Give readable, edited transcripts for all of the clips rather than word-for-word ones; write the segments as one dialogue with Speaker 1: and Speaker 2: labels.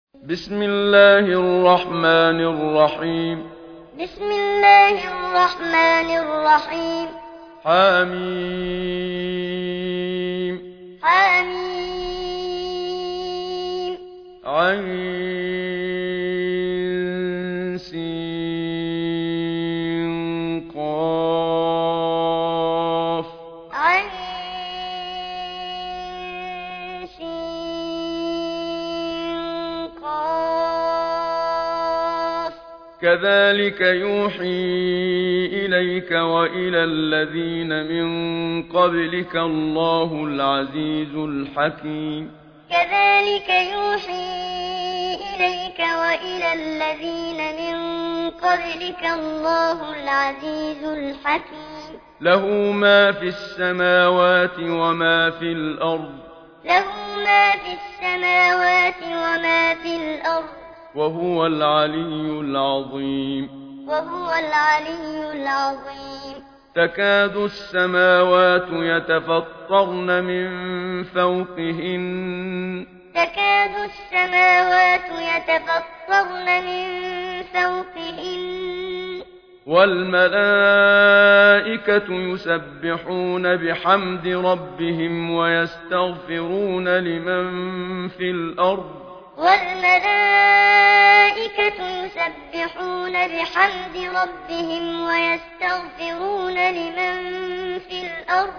Speaker 1: بسم الله الرحمن الرحيم.
Speaker 2: بسم الله الرحمن الرحيم.
Speaker 1: حميم.
Speaker 2: حميم.
Speaker 1: عين سين قاف.
Speaker 2: عين سين قاف.
Speaker 1: كذلك يوحي إليك وإلى الذين من قبلك الله العزيز الحكيم.
Speaker 2: كذلك يوحي إليك وإلى الذين من قبلك الله العزيز الحكيم.
Speaker 1: له ما في السماوات وما في الأرض.
Speaker 2: له ما في السماوات وما في الأرض.
Speaker 1: وهو العلي العظيم.
Speaker 2: وهو العلي العظيم.
Speaker 1: تكاد السماوات يتفطرن من فوقهن.
Speaker 2: تكاد السماوات يتفطرن من فوقهن.
Speaker 1: والملائكة يسبحون بحمد ربهم ويستغفرون لمن في الأرض.
Speaker 2: والملائكة يسبحون بحمد ربهم ويستغفرون لمن في الأرض.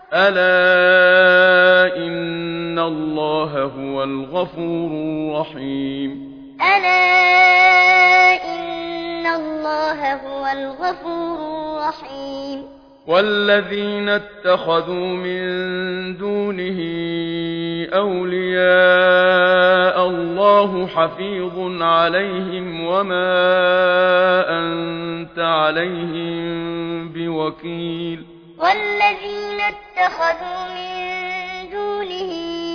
Speaker 1: ألا إن الله هو الغفور الرحيم.
Speaker 2: ألا إن الله هو الغفور الرحيم.
Speaker 1: والذين اتخذوا من دونه أولياء الله حفيظ عليهم وما أنت عليهم بوكيل.
Speaker 2: والذين اتخذوا من دونه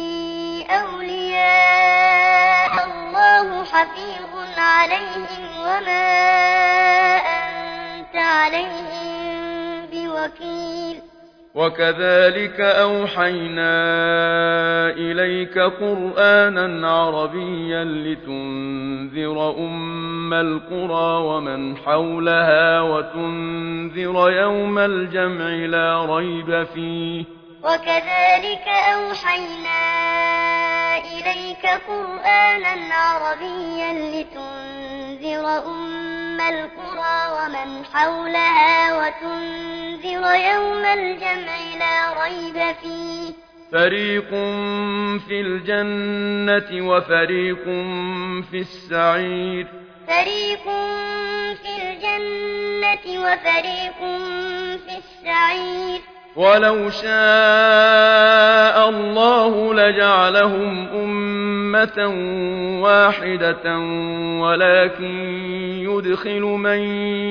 Speaker 2: أولياء الله حفيظ عليهم وما أنت عليهم بوكيل.
Speaker 1: وكذلك أوحينا إليك قرآنا عربيا لتنذر أم القرى ومن حولها وتنذر يوم الجمع لا ريب فيه.
Speaker 2: وكذلك أوحينا إليك قرآنا عربيا لتنذر أم القرى ومن حولها وتنذر يوم الجمع لا ريب فيه.
Speaker 1: فريق في الجنة وفريق في السعير.
Speaker 2: فريق في الجنة وفريق في السعير.
Speaker 1: ولو شاء الله لجعلهم أمة واحدة ولكن يدخل من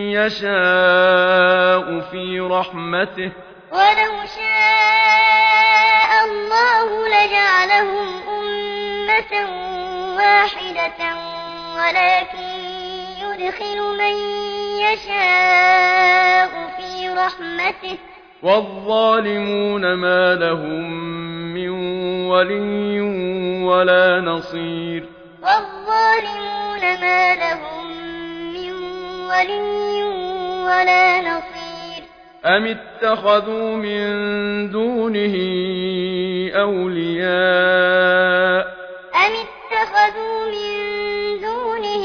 Speaker 1: يشاء في رحمته.
Speaker 2: ولو شاء الله لجعلهم أمة واحدة ولكن يدخل من يشاء في رحمته.
Speaker 1: والظالمون ما لهم من ولي ولا نصير.
Speaker 2: والظالمون ما لهم من ولي ولا نصير.
Speaker 1: أم اتخذوا من دونه أولياء.
Speaker 2: أم اتخذوا من دونه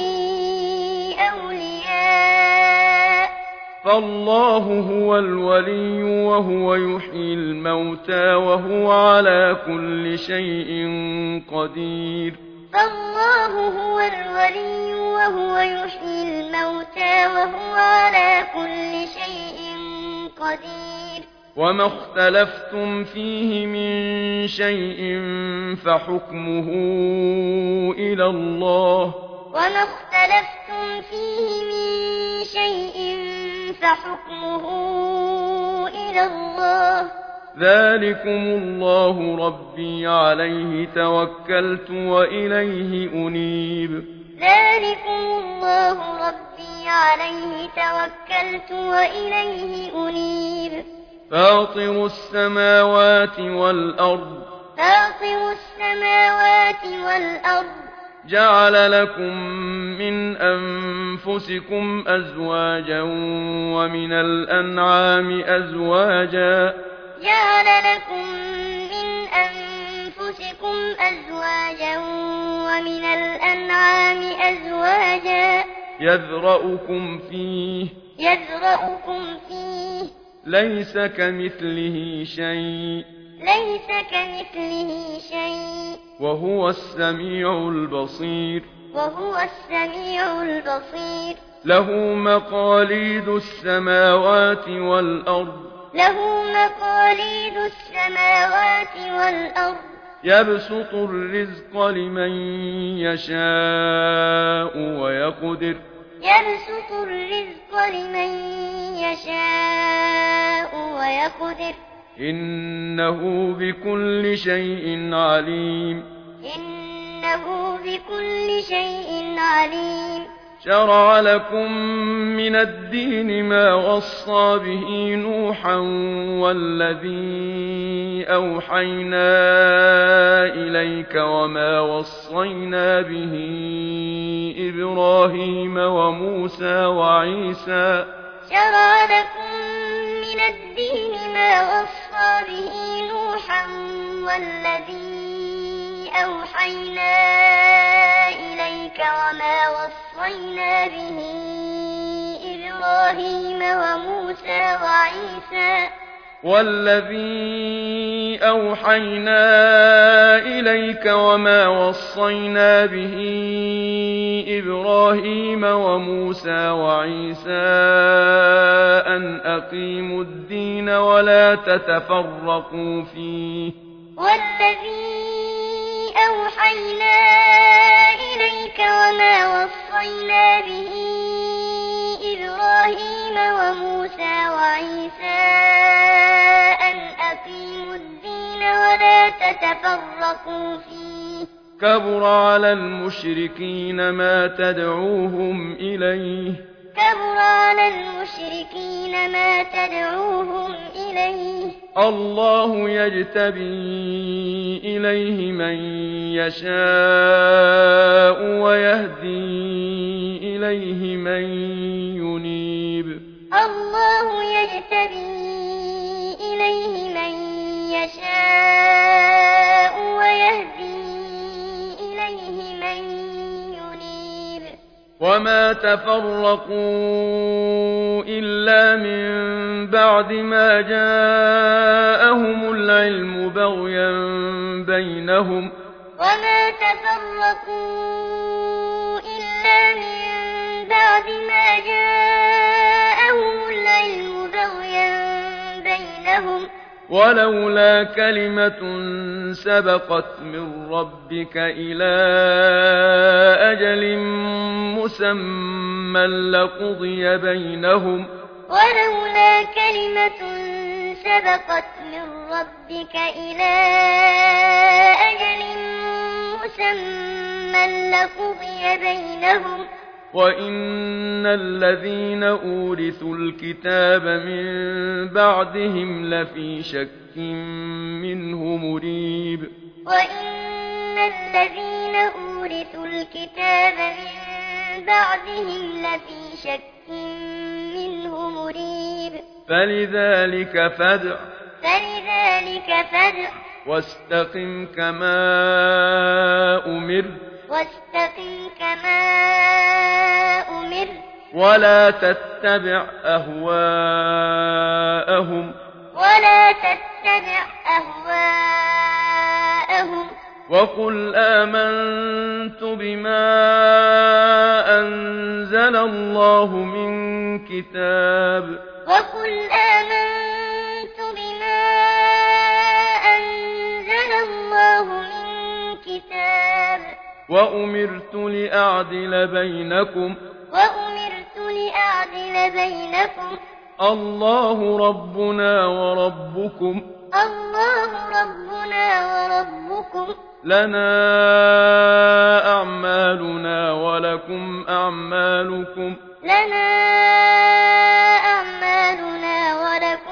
Speaker 2: أولياء.
Speaker 1: فالله هو الولي وهو يحيي الموتى وهو على كل شيء قدير.
Speaker 2: فالله هو الولي وهو يحيي الموتى وهو على كل شيء قدير.
Speaker 1: وما اختلفتم فيه من شيء فحكمه إلى الله.
Speaker 2: وما اختلفتم فيه من شيء فحكمه إلى الله.
Speaker 1: ذلكم الله ربي عليه توكلت وإليه أنيب.
Speaker 2: ذلكم الله ربي عليه توكلت وإليه أنيب.
Speaker 1: فاطر السماوات والأرض.
Speaker 2: فاطر السماوات والأرض.
Speaker 1: جعل لكم من أنفسكم أزواجا ومن الأنعام أزواجا
Speaker 2: جعل لكم من أنفسكم أزواجا ومن الأنعام أزواجا
Speaker 1: يذرأكم فيه ليس كمثله شيء وهو السميع البصير له مقاليد السماوات والأرض يبسط الرزق لمن يشاء ويقدر إنه بكل شيء عليم شرع لكم من الدين ما وصى به نوحا والذي أوحينا إليك وما وصينا به إبراهيم وموسى وعيسى
Speaker 2: شرع لكم من الدين ما وصى به نوحا والذي أوحينا إليك وما وصينا به إبراهيم
Speaker 1: وموسى وعيسى أن أقيموا الدين ولا تتفرقوا فيه كبر على المشركين ما تدعوهم إليه الله يجتبي إليه من يشاء ويهدي إليه من ينيب وما تفرقوا إلا من بعد ما جاءهم العلم بغيا بينهم ولولا كلمة سبقت من ربك إلى أجل مسمى لقضي بينهم وإن الذين أورثوا الكتاب من بعدهم لفي شك منه مريب فلذلك فادع واستقم كما أمرت ولا تتبع أهواءهم وقل آمنت بما أنزل الله من كتاب وأمرت لأعدل بينكم الله ربنا وربكم لنا أعمالنا ولكم أعمالكم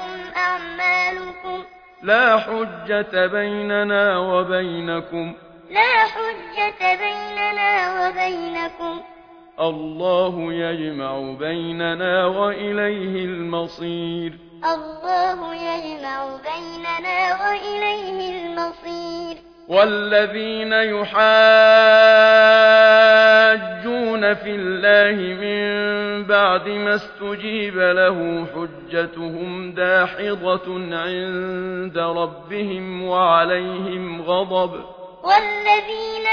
Speaker 1: لا حجة بيننا وبينكم
Speaker 2: لا حجة بيننا وبينكم
Speaker 1: الله يجمع بيننا وإليه المصير
Speaker 2: الله يجمع بيننا وإليه المصير
Speaker 1: والذين يحاجون في الله من بعد ما استجيب له حجتهم داحضة عند ربهم وعليهم غضب
Speaker 2: والذين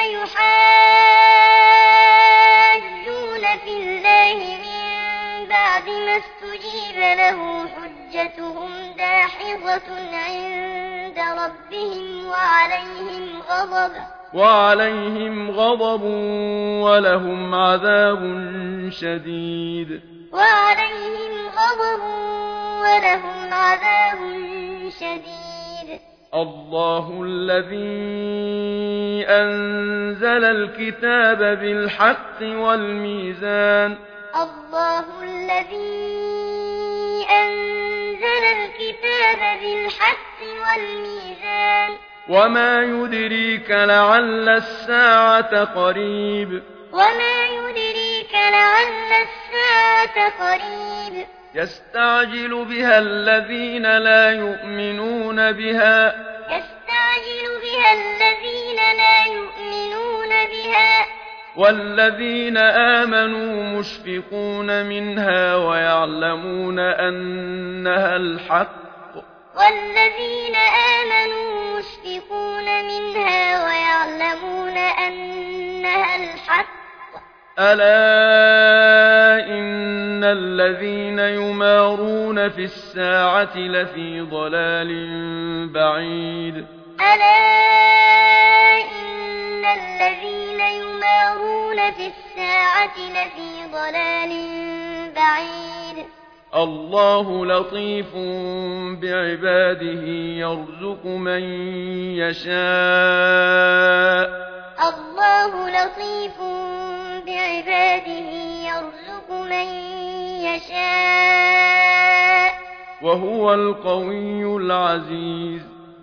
Speaker 2: يحاجون في الله من بعد ما استجيب له حجتهم داحضة عند ربهم وعليهم غضب
Speaker 1: ولهم عذاب شديد الله الذي أنزل الكتاب بالحق والميزان
Speaker 2: الله الذي أنزل الكتاب بالحق والميزان
Speaker 1: وما يدريك لعل الساعة قريب يستعجل بها الذين لا يؤمنون بها والذين آمنوا مشفقون منها ويعلمون أنها الحق ألا إن الذين يمارون في الساعة لفي ضلال بعيد الله لطيف بعباده يرزق من يشاء وهو القوي العزيز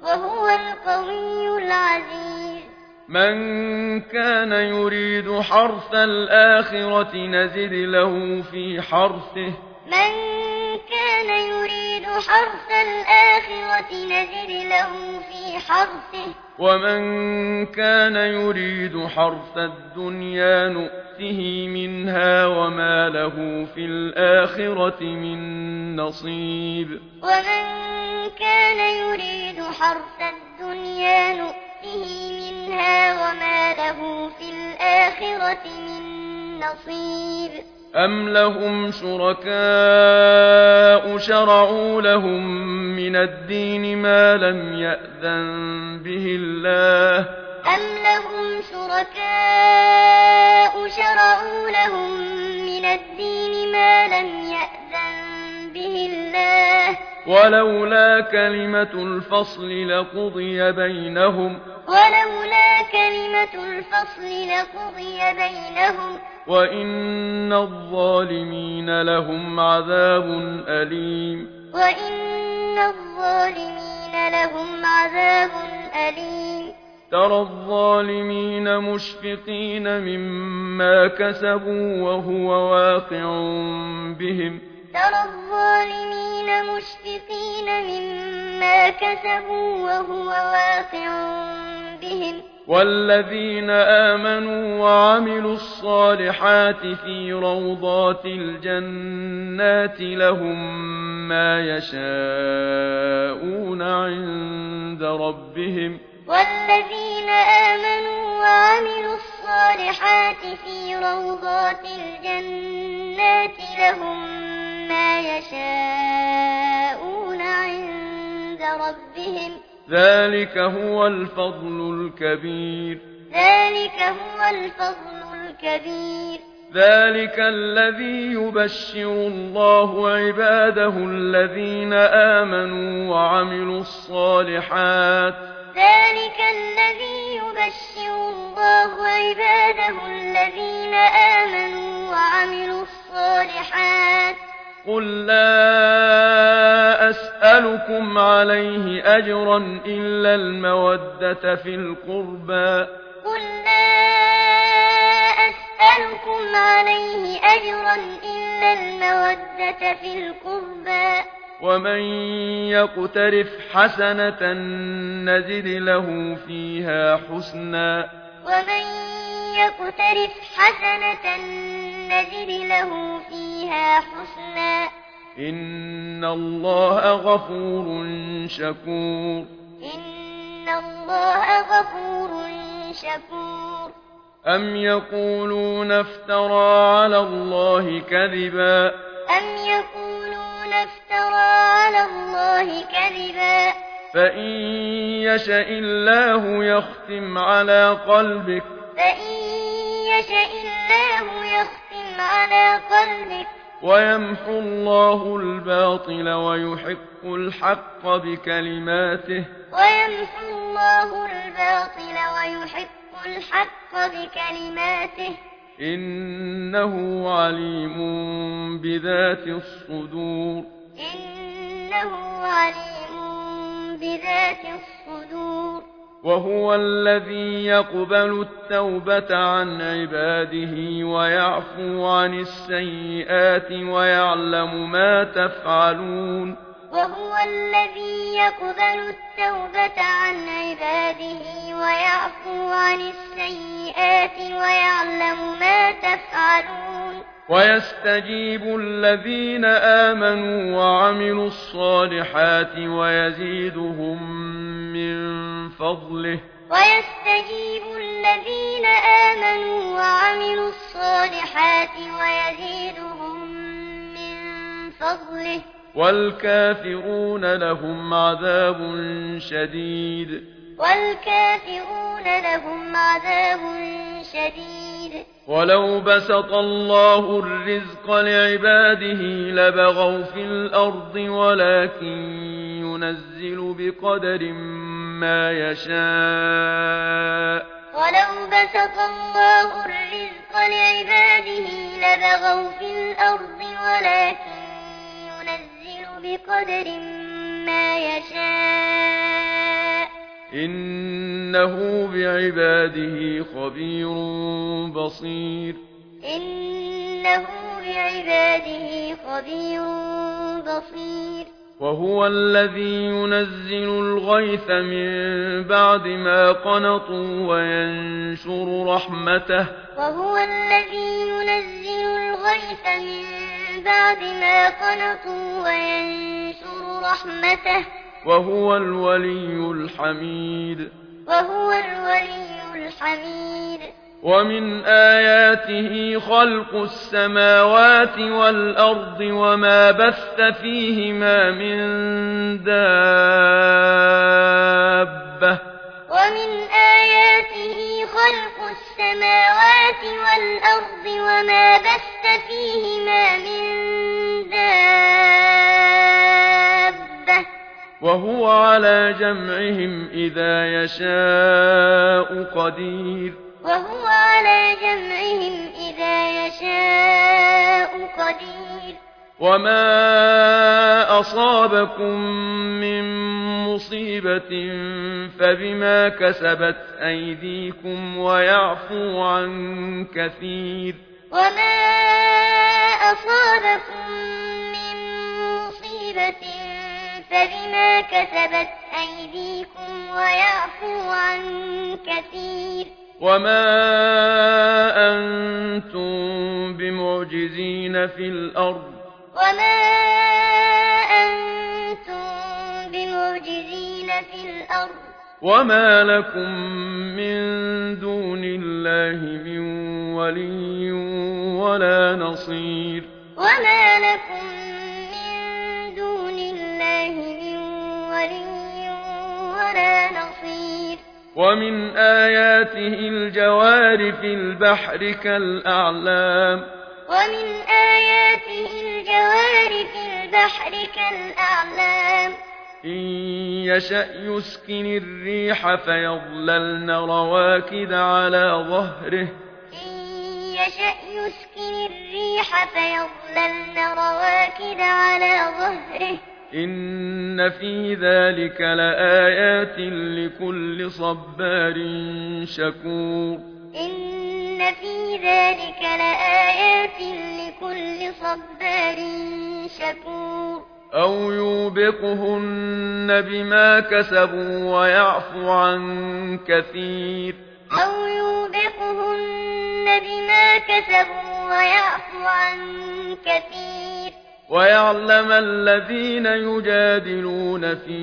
Speaker 1: من كان يريد حرث الآخرة نزد له في حرثه ومن كان يريد حرث الدنيا نؤته منها وما له في الآخرة من نصيب أم لهم شركاء شرعوا لهم من الدين ما لم يأذن به الله ولولا كلمة الفصل لقضي بينهم وإن الظالمين لهم عذاب أليم ترى الظالمين مشفقين مما كسبوا وهو واقع بهم والذين آمنوا وعملوا الصالحات في روضات الجنات لهم ما يشاءون عند ربهم
Speaker 2: والذين آمنوا وعملوا الصالحات في روضات الجنات لهم ما يشاءون عند ربهم
Speaker 1: ذلك هو الفضل الكبير ذلك الذي يبشر الله عباده الذين آمنوا وعملوا الصالحات قل لا أسألكم عليه أجرا إلا المودة في القربى
Speaker 2: قل لا أسألكم عليه أجرا إلا المودة في القربى
Speaker 1: ومن يقترف حسنة نزد له فيها حسنا
Speaker 2: ومن يقترف حسنة نزد له فيها حسنا
Speaker 1: إن الله غفور شكور
Speaker 2: إن الله غفور شكور
Speaker 1: أم يقولون افترى على الله كذبا
Speaker 2: أم يقولون افترى على الله كذبا
Speaker 1: فإن يشأ الله يختم على قلبك
Speaker 2: فإن يشأ الله يختم على قلبك
Speaker 1: ويمحو الله الباطل ويحق الحق بكلماته
Speaker 2: ويمحو الله الباطل ويحق الحق بكلماته
Speaker 1: إنه عليم بذات الصدور
Speaker 2: إنه عليم بذات الصدور
Speaker 1: وهو الذي يقبل التوبة عن عباده ويعفو عن السيئات ويعلم ما تفعلون
Speaker 2: وهو الذي يقبل التوبة عن عباده ويعفو عن السيئات ويعلم ما تفعلون
Speaker 1: ويستجيب الذين آمنوا وعملوا الصالحات ويزيدهم من فضله
Speaker 2: ويستجيب الذين آمنوا وعملوا الصالحات ويزيدهم من فضله
Speaker 1: والكافرون لهم عذاب شديد
Speaker 2: والكافرون لهم عذاب شديد
Speaker 1: ولو بسط الله الرزق لعباده لبغوا في الأرض ولكن ينزل بقدر ما يشاء
Speaker 2: ولو بسط الله الرزق لعباده لبغوا في الأرض ولكن ينزل بقدر ما يشاء
Speaker 1: إنه بعباده خبير بصير
Speaker 2: إنه بعباده خبير بصير
Speaker 1: وهو الذي ينزل الغيث من بعد ما قنطوا وينشر رحمته
Speaker 2: وهو الذي ينزل الغيث من بعد ما قنطوا وينشر رحمته
Speaker 1: وهو الولي الحميد
Speaker 2: وهو الولي الحميد
Speaker 1: ومن آياته خلق السماوات والأرض وما بث فيهما من دابة
Speaker 2: ومن آياته خلق السماوات والأرض وما بث فيهما من دابة
Speaker 1: وهو على جمعهم إذا يشاء قدير
Speaker 2: وهو على جمعهم إذا يشاء قدير
Speaker 1: وما أصابكم من مصيبة فبما كسبت أيديكم ويعفو عن كثير
Speaker 2: وما أصابكم من مصيبة فبما كسبت أيديكم ويعفو عن كثير
Speaker 1: وما أنتم بمعجزين في الأرض
Speaker 2: وما أنتم بمعجزين في الأرض
Speaker 1: وما لكم من دون الله من ولي ولا نصير
Speaker 2: وما لكم من دون الله من ولي ولا نصير
Speaker 1: ومن آياته الجوار في البحر كالأعلام
Speaker 2: ومن آياته الجوار في البحر كالأعلام
Speaker 1: إن يشأ يسكن الريح فيظللن رواكد على ظهره
Speaker 2: إن يشأ يسكن الريح فيظللن رواكد على ظهره
Speaker 1: إن في ذلك لآيات لكل صبار شكور
Speaker 2: إن في ذلك لآيات لكل صبار شكور
Speaker 1: أو يوبقهن بما كسبوا ويعفو عن كثير
Speaker 2: أو يوبقهن بما كسبوا ويعفو عن كثير
Speaker 1: ويعلم الذين يجادلون في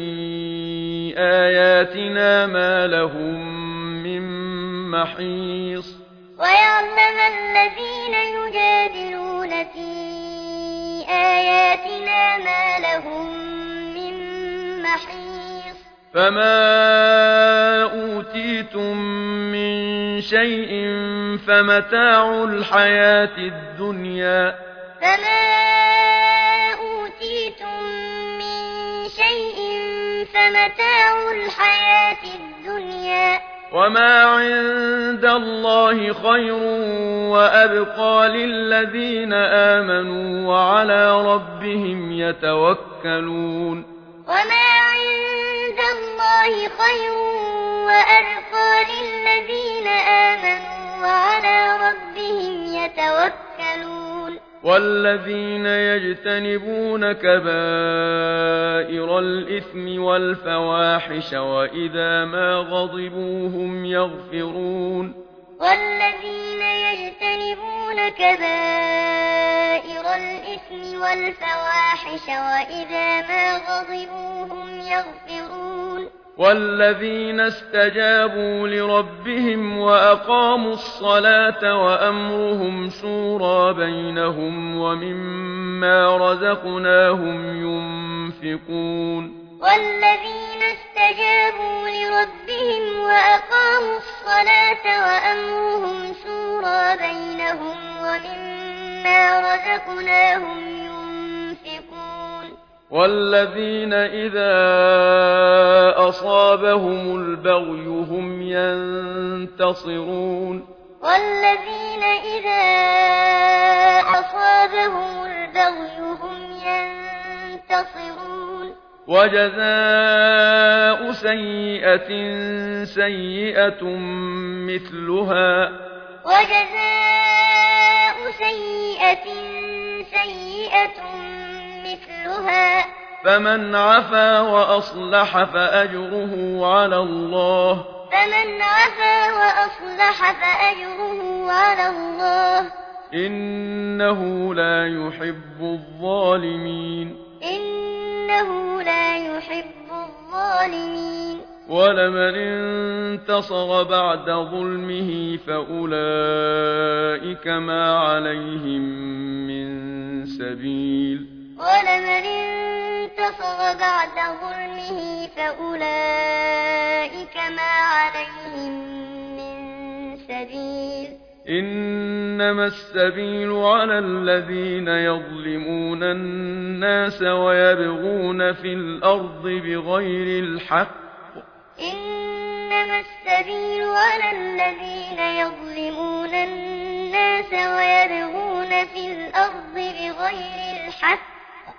Speaker 1: آياتنا ما لهم من محيص
Speaker 2: ويعلم الذين يجادلون في آياتنا ما لهم من محيص
Speaker 1: فما أوتيتم من شيء فمتاع الحياة الدنيا
Speaker 2: فمتاع الحياة الدنيا
Speaker 1: وما عند الله خير وأبقى للذين آمنوا وعلى ربهم يتوكلون
Speaker 2: وما عند الله خير وأبقى للذين آمنوا وعلى ربهم يتوكلون
Speaker 1: والذين يجتنبون كبائر الإثم والفواحش وإذا ما غضبوا هم يغفرون
Speaker 2: والذين يجتنبون كبائر الإثم والفواحش وإذا ما غضبوا هم يغفرون
Speaker 1: والذين استجابوا لربهم وأقاموا الصلاة وأمرهم شورى بينهم ومما رزقناهم ينفقون
Speaker 2: والذين استجابوا لربهم وأقاموا الصلاة وأمرهم شورى بينهم ومما رزقناهم ينفقون
Speaker 1: والذين إذا أصابهم البغي هم ينتصرون
Speaker 2: والذين إذا أصابهم البغي هم ينتصرون
Speaker 1: وجزاء سيئة سيئة مثلها
Speaker 2: وجزاء سيئة سيئة مثلها
Speaker 1: فمن عفا وأصلح فأجره على الله
Speaker 2: فمن عفا وأصلح فأجره على الله
Speaker 1: إنه لا يحب الظالمين
Speaker 2: إنه لا يحب الظالمين
Speaker 1: ولمن انتصر بعد ظلمه فأولئك ما عليهم من سبيل
Speaker 2: ولمن انتصر بعد ظلمه فأولئك ما عليهم من سبيل
Speaker 1: إنما السبيل على الذين يظلمون الناس ويبغون في الأرض بغير الحق
Speaker 2: إنما السبيل على الذين يظلمون الناس ويبغون في الأرض بغير الحق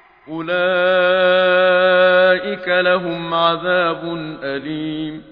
Speaker 1: أولئك لهم عذاب أليم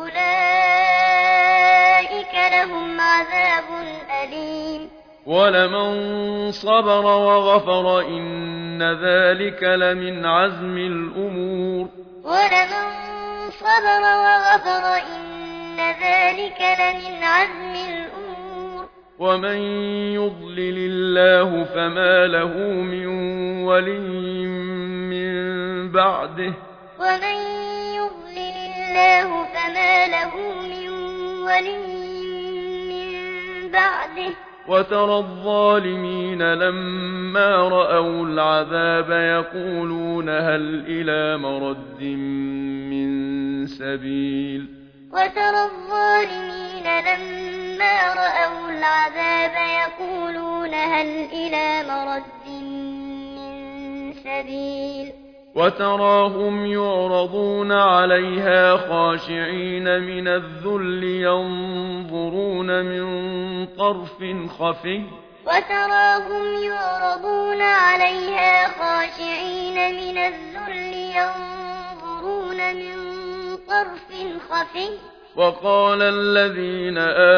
Speaker 2: أولئك لهم عذاب أليم
Speaker 1: ولمن صبر وغفر إن ذلك لمن عزم الأمور
Speaker 2: ولمن صبر وغفر إن ذلك لمن عزم الأمور
Speaker 1: ومن يضلل الله فما له من ولي من بعده
Speaker 2: ومن يضلل الله فما له من ولي من بعده
Speaker 1: وترى الظالمين لما رأوا العذاب يقولون هل إلى مرد من سبيل
Speaker 2: وترى الظالمين لما رأوا العذاب يقولون هل إلى مرد من سبيل
Speaker 1: وتراهم يعرضون عليها خاشعين من الذل ينظرون من طرف خفي
Speaker 2: وتراهم يعرضون عليها خاشعين من الذل ينظرون من طرف خفي
Speaker 1: وقال الذين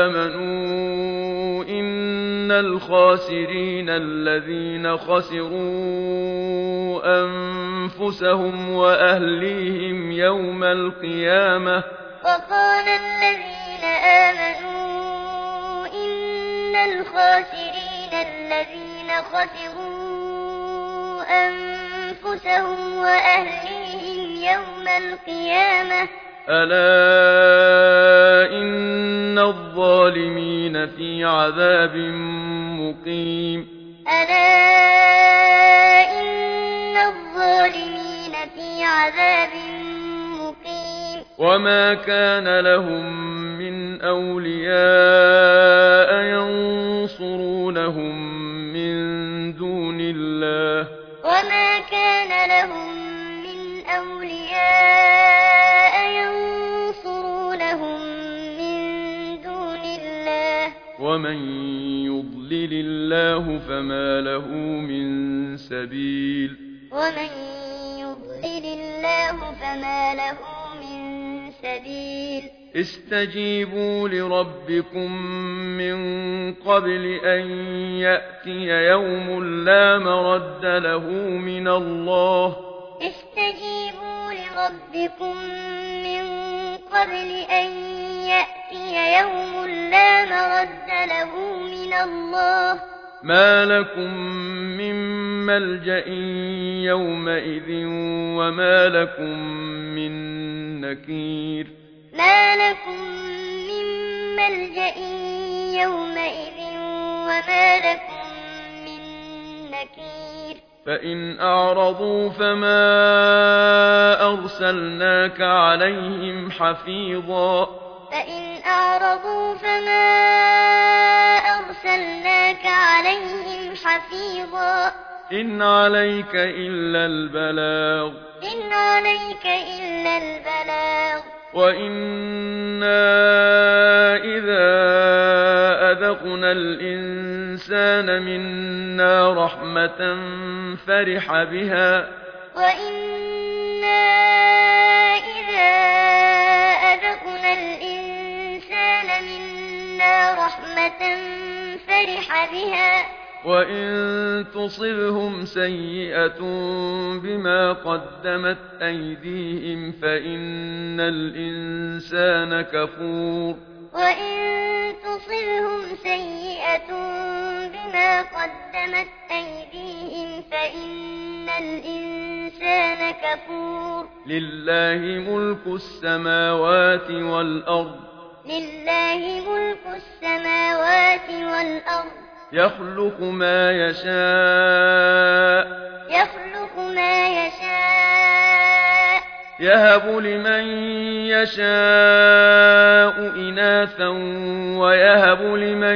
Speaker 1: آمنوا إن الخاسرين الذين خسروا أنفسهم وأهليهم يوم القيامة
Speaker 2: وقال الذين آمنوا إن الخاسرين الذين خسروا أنفسهم وأهليهم يوم القيامة
Speaker 1: ألا إن الظالمين في عذاب مقيم
Speaker 2: ألا إن الظالمين في عذاب مقيم
Speaker 1: وما كان لهم من أولياء ينصرونهم من دون الله
Speaker 2: وما كان لهم من أولياء ينصرونهم من دون الله
Speaker 1: ومن يضلل الله فما له من سبيل
Speaker 2: ومن يضلل الله فما له من سبيل
Speaker 1: استجيبوا لربكم من قبل أن يأتي يوم لا مرد له من الله
Speaker 2: استجيبوا لربكم من قبل أن يأتي يوم لا مرد له من الله
Speaker 1: ما لكم من ملجأ يومئذ وما لكم من نكير
Speaker 2: ما لكم من ملجأ يومئذ وما لكم من نكير
Speaker 1: فإن أعرضوا فما أرسلناك عليهم حفيظا
Speaker 2: فإن أعرضوا فما أرسلناك عليهم حفيظا
Speaker 1: إن عليك إلا البلاغ
Speaker 2: إن عليك إلا البلاغ
Speaker 1: وإنا إذا أذقنا الإنسان منا رحمة فرح بها
Speaker 2: وإنا إذا أذقنا الإنسان منا رحمة فرح بها
Speaker 1: وإن تصبهم سيئة بما قدمت أيديهم فإن الإنسان كفور
Speaker 2: وإن تصبهم سيئة بما قدمت أيديهم فإن الإنسان كفور
Speaker 1: لله ملك السماوات والأرض
Speaker 2: لله ملك السماوات والأرض
Speaker 1: يخلق ما يشاء
Speaker 2: يخلق ما يشاء
Speaker 1: يهب لمن يشاء إناثا ويهب لمن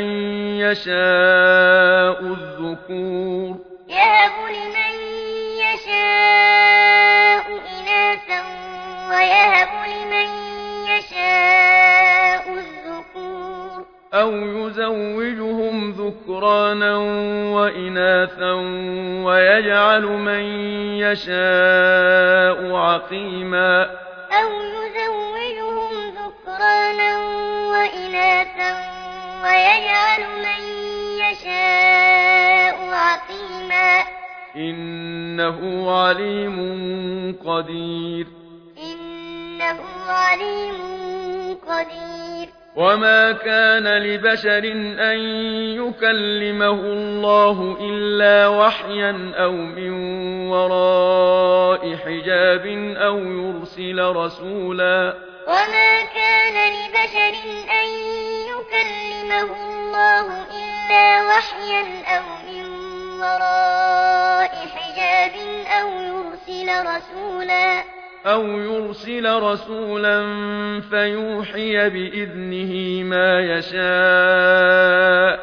Speaker 1: يشاء الذكور
Speaker 2: يهب لمن يشاء إناثا ويهب لمن يشاء الذكور
Speaker 1: أو يزوجهم ذكرانا وإناثا ويجعل من يشاء عقيما
Speaker 2: أو يزوجهم ذكرانا وإناثا ويجعل من يشاء عقيما
Speaker 1: إنه عليم قدير
Speaker 2: إنه عليم قدير
Speaker 1: وما كان لبشر أن يكلمه الله إلا وحيا أو من وراء حجاب أو يرسل رسولا
Speaker 2: وما كان لبشر أن يكلمه الله إلا وحيا أو من وراء حجاب أو يرسل رسولا
Speaker 1: فيوحي بإذنه ما يشاء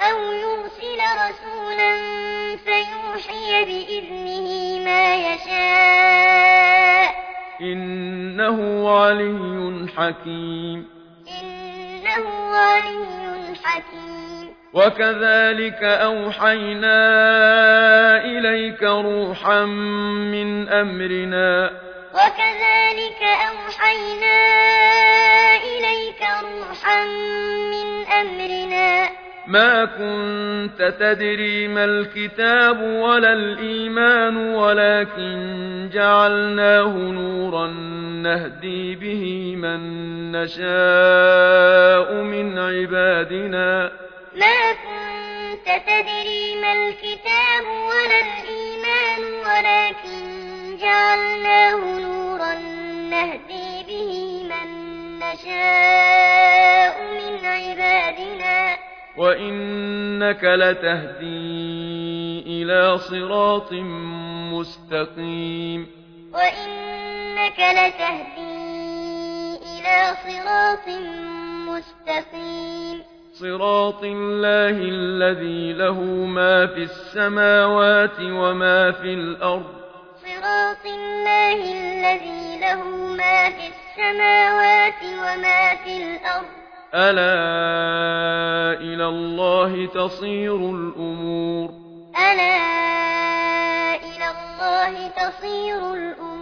Speaker 1: إنه علي حكيم وكذلك أوحينا إليك روحا من أمرنا
Speaker 2: وكذلك أوحينا إليك روحا من أمرنا
Speaker 1: ما كنت تدري ما الكتاب ولا الإيمان ولكن جعلناه نورا نهدي به من نشاء من عبادنا
Speaker 2: ما كنت تدري ما الكتاب ولا الإيمان ولكن جعلناه نورا نهدي به من نشاء من عبادنا
Speaker 1: وإنك لتهدي إلى صراط مستقيم
Speaker 2: وإنك لتهدي إلى صراط مستقيم
Speaker 1: صراط الله الذي له ما في السماوات وما في الأرض
Speaker 2: صراط الله الذي له ما في السماوات وما في الأرض
Speaker 1: ألا إلى الله تصير الأمور
Speaker 2: ألا إلى الله تصير الأمور